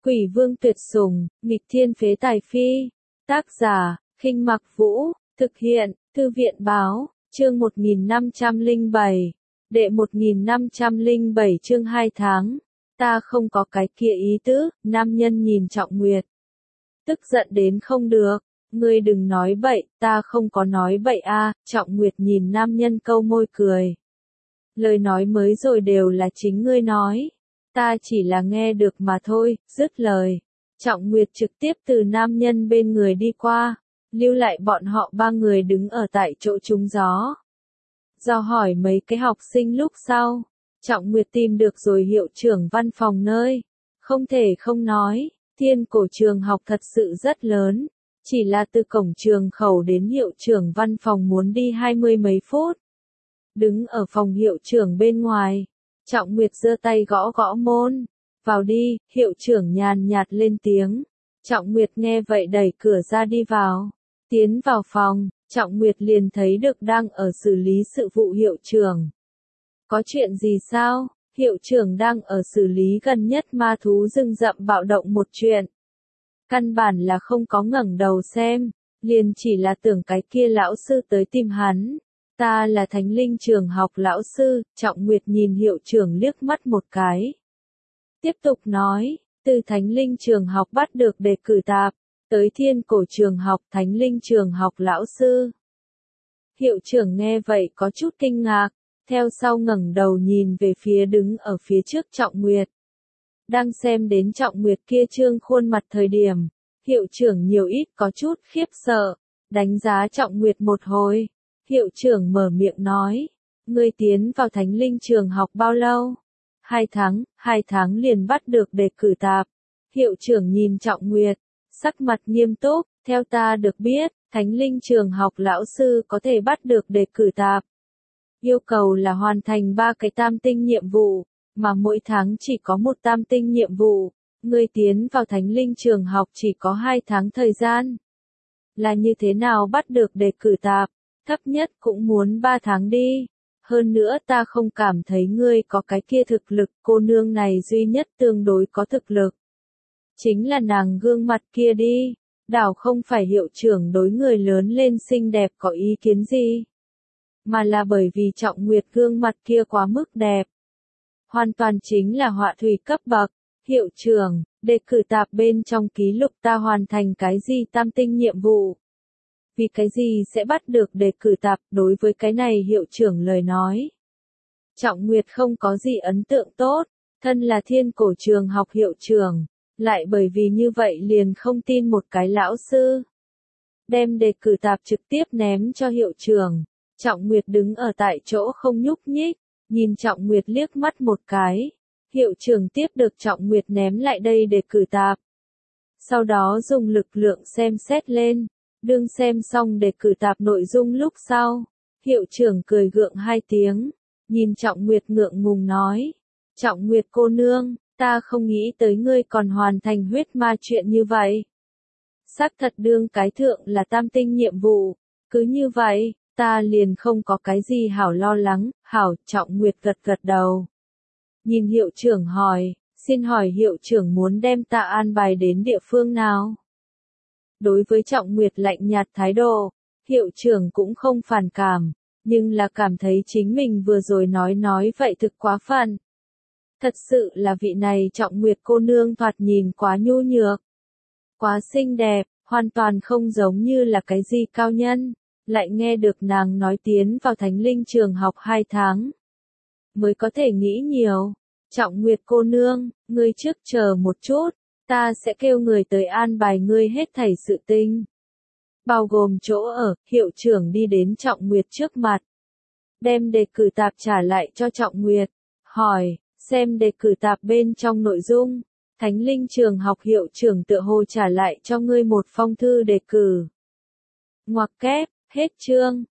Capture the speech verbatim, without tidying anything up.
Quỷ vương tuyệt sủng, nghịch thiên phế tài phi. Tác giả, Khinh Mặc Vũ, thực hiện, Thư viện báo, chương một nghìn năm trăm lẻ bảy, đệ một nghìn năm trăm lẻ bảy chương hai tháng. Ta không có cái kia ý tứ, nam nhân nhìn Trọng Nguyệt. Tức giận đến không được, ngươi đừng nói bậy, ta không có nói bậy a. Trọng Nguyệt nhìn nam nhân câu môi cười. Lời nói mới rồi đều là chính ngươi nói. Ta chỉ là nghe được mà thôi, dứt lời. Trọng Nguyệt trực tiếp từ nam nhân bên người đi qua, lưu lại bọn họ ba người đứng ở tại chỗ trúng gió. Do hỏi mấy cái học sinh lúc sau, Trọng Nguyệt tìm được rồi hiệu trưởng văn phòng nơi. Không thể không nói, Thiên Cổ trường học thật sự rất lớn, chỉ là từ cổng trường khẩu đến hiệu trưởng văn phòng muốn đi hai mươi mấy phút. Đứng ở phòng hiệu trưởng bên ngoài, Trọng Nguyệt giơ tay gõ gõ môn. Vào đi, hiệu trưởng nhàn nhạt lên tiếng. Trọng Nguyệt nghe vậy đẩy cửa ra đi vào. Tiến vào phòng, Trọng Nguyệt liền thấy được đang ở xử lý sự vụ hiệu trưởng. Có chuyện gì sao? Hiệu trưởng đang ở xử lý gần nhất ma thú rừng rậm bạo động một chuyện. Căn bản là không có ngẩng đầu xem, liền chỉ là tưởng cái kia lão sư tới tìm hắn. Ta là Thánh Linh trường học lão sư. Trọng Nguyệt nhìn hiệu trưởng liếc mắt một cái. Tiếp tục nói, từ Thánh Linh trường học bắt được đề cử tạp, tới Thiên Cổ trường học, Thánh Linh trường học lão sư. Hiệu trưởng nghe vậy có chút kinh ngạc, theo sau ngẩng đầu nhìn về phía đứng ở phía trước Trọng Nguyệt. Đang xem đến Trọng Nguyệt kia trương khuôn mặt thời điểm, hiệu trưởng nhiều ít có chút khiếp sợ, đánh giá Trọng Nguyệt một hồi. Hiệu trưởng mở miệng nói, ngươi tiến vào Thánh Linh trường học bao lâu? Hai tháng, hai tháng liền bắt được đề cử tạp. Hiệu trưởng nhìn Trọng Nguyệt, sắc mặt nghiêm túc, theo ta được biết, Thánh Linh trường học lão sư có thể bắt được đề cử tạp. Yêu cầu là hoàn thành ba cái tam tinh nhiệm vụ, mà mỗi tháng chỉ có một tam tinh nhiệm vụ. Ngươi tiến vào Thánh Linh trường học chỉ có hai tháng thời gian. Là như thế nào bắt được đề cử tạp? Thấp nhất cũng muốn ba tháng đi. Hơn nữa ta không cảm thấy ngươi có cái kia thực lực, cô nương này duy nhất tương đối có thực lực. Chính là nàng gương mặt kia đi, đảo không phải hiệu trưởng đối người lớn lên xinh đẹp có ý kiến gì. Mà là bởi vì Trọng Nguyệt gương mặt kia quá mức đẹp. Hoàn toàn chính là họa thủy cấp bậc. Hiệu trưởng, đề cử tạp bên trong ký lục ta hoàn thành cái gì tam tinh nhiệm vụ. Vì cái gì sẽ bắt được đề cử tạp, đối với cái này hiệu trưởng lời nói. Trọng Nguyệt không có gì ấn tượng tốt, thân là Thiên Cổ trường học hiệu trưởng, lại bởi vì như vậy liền không tin một cái lão sư. Đem đề cử tạp trực tiếp ném cho hiệu trưởng, Trọng Nguyệt đứng ở tại chỗ không nhúc nhích, nhìn Trọng Nguyệt liếc mắt một cái. Hiệu trưởng tiếp được Trọng Nguyệt ném lại đây đề cử tạp. Sau đó dùng lực lượng xem xét lên. Đương xem xong đề cử tạp nội dung lúc sau, hiệu trưởng cười gượng hai tiếng, nhìn Trọng Nguyệt ngượng ngùng nói, Trọng Nguyệt cô nương, ta không nghĩ tới ngươi còn hoàn thành huyết ma chuyện như vậy. Xác thật đương cái thượng là tam tinh nhiệm vụ, cứ như vậy, ta liền không có cái gì hảo lo lắng. Hảo. Trọng Nguyệt gật gật đầu. Nhìn hiệu trưởng hỏi, xin hỏi hiệu trưởng muốn đem ta an bài đến địa phương nào? Đối với Trọng Nguyệt lạnh nhạt thái độ, hiệu trưởng cũng không phản cảm, nhưng là cảm thấy chính mình vừa rồi nói nói vậy thực quá phận. Thật sự là vị này Trọng Nguyệt cô nương thoạt nhìn quá nhu nhược, quá xinh đẹp, hoàn toàn không giống như là cái gì cao nhân. Lại nghe được nàng nói tiến vào Thánh Linh trường học hai tháng, mới có thể nghĩ nhiều. Trọng Nguyệt cô nương, ngươi trước chờ một chút. Ta sẽ kêu người tới an bài ngươi hết thảy sự tình. Bao gồm chỗ ở. Hiệu trưởng đi đến Trọng Nguyệt trước mặt. Đem đề cử tạp trả lại cho Trọng Nguyệt. Hỏi, xem đề cử tạp bên trong nội dung. Thánh Linh trường học hiệu trưởng tựa hồ trả lại cho ngươi một phong thư đề cử. Ngoặc kép, hết chương.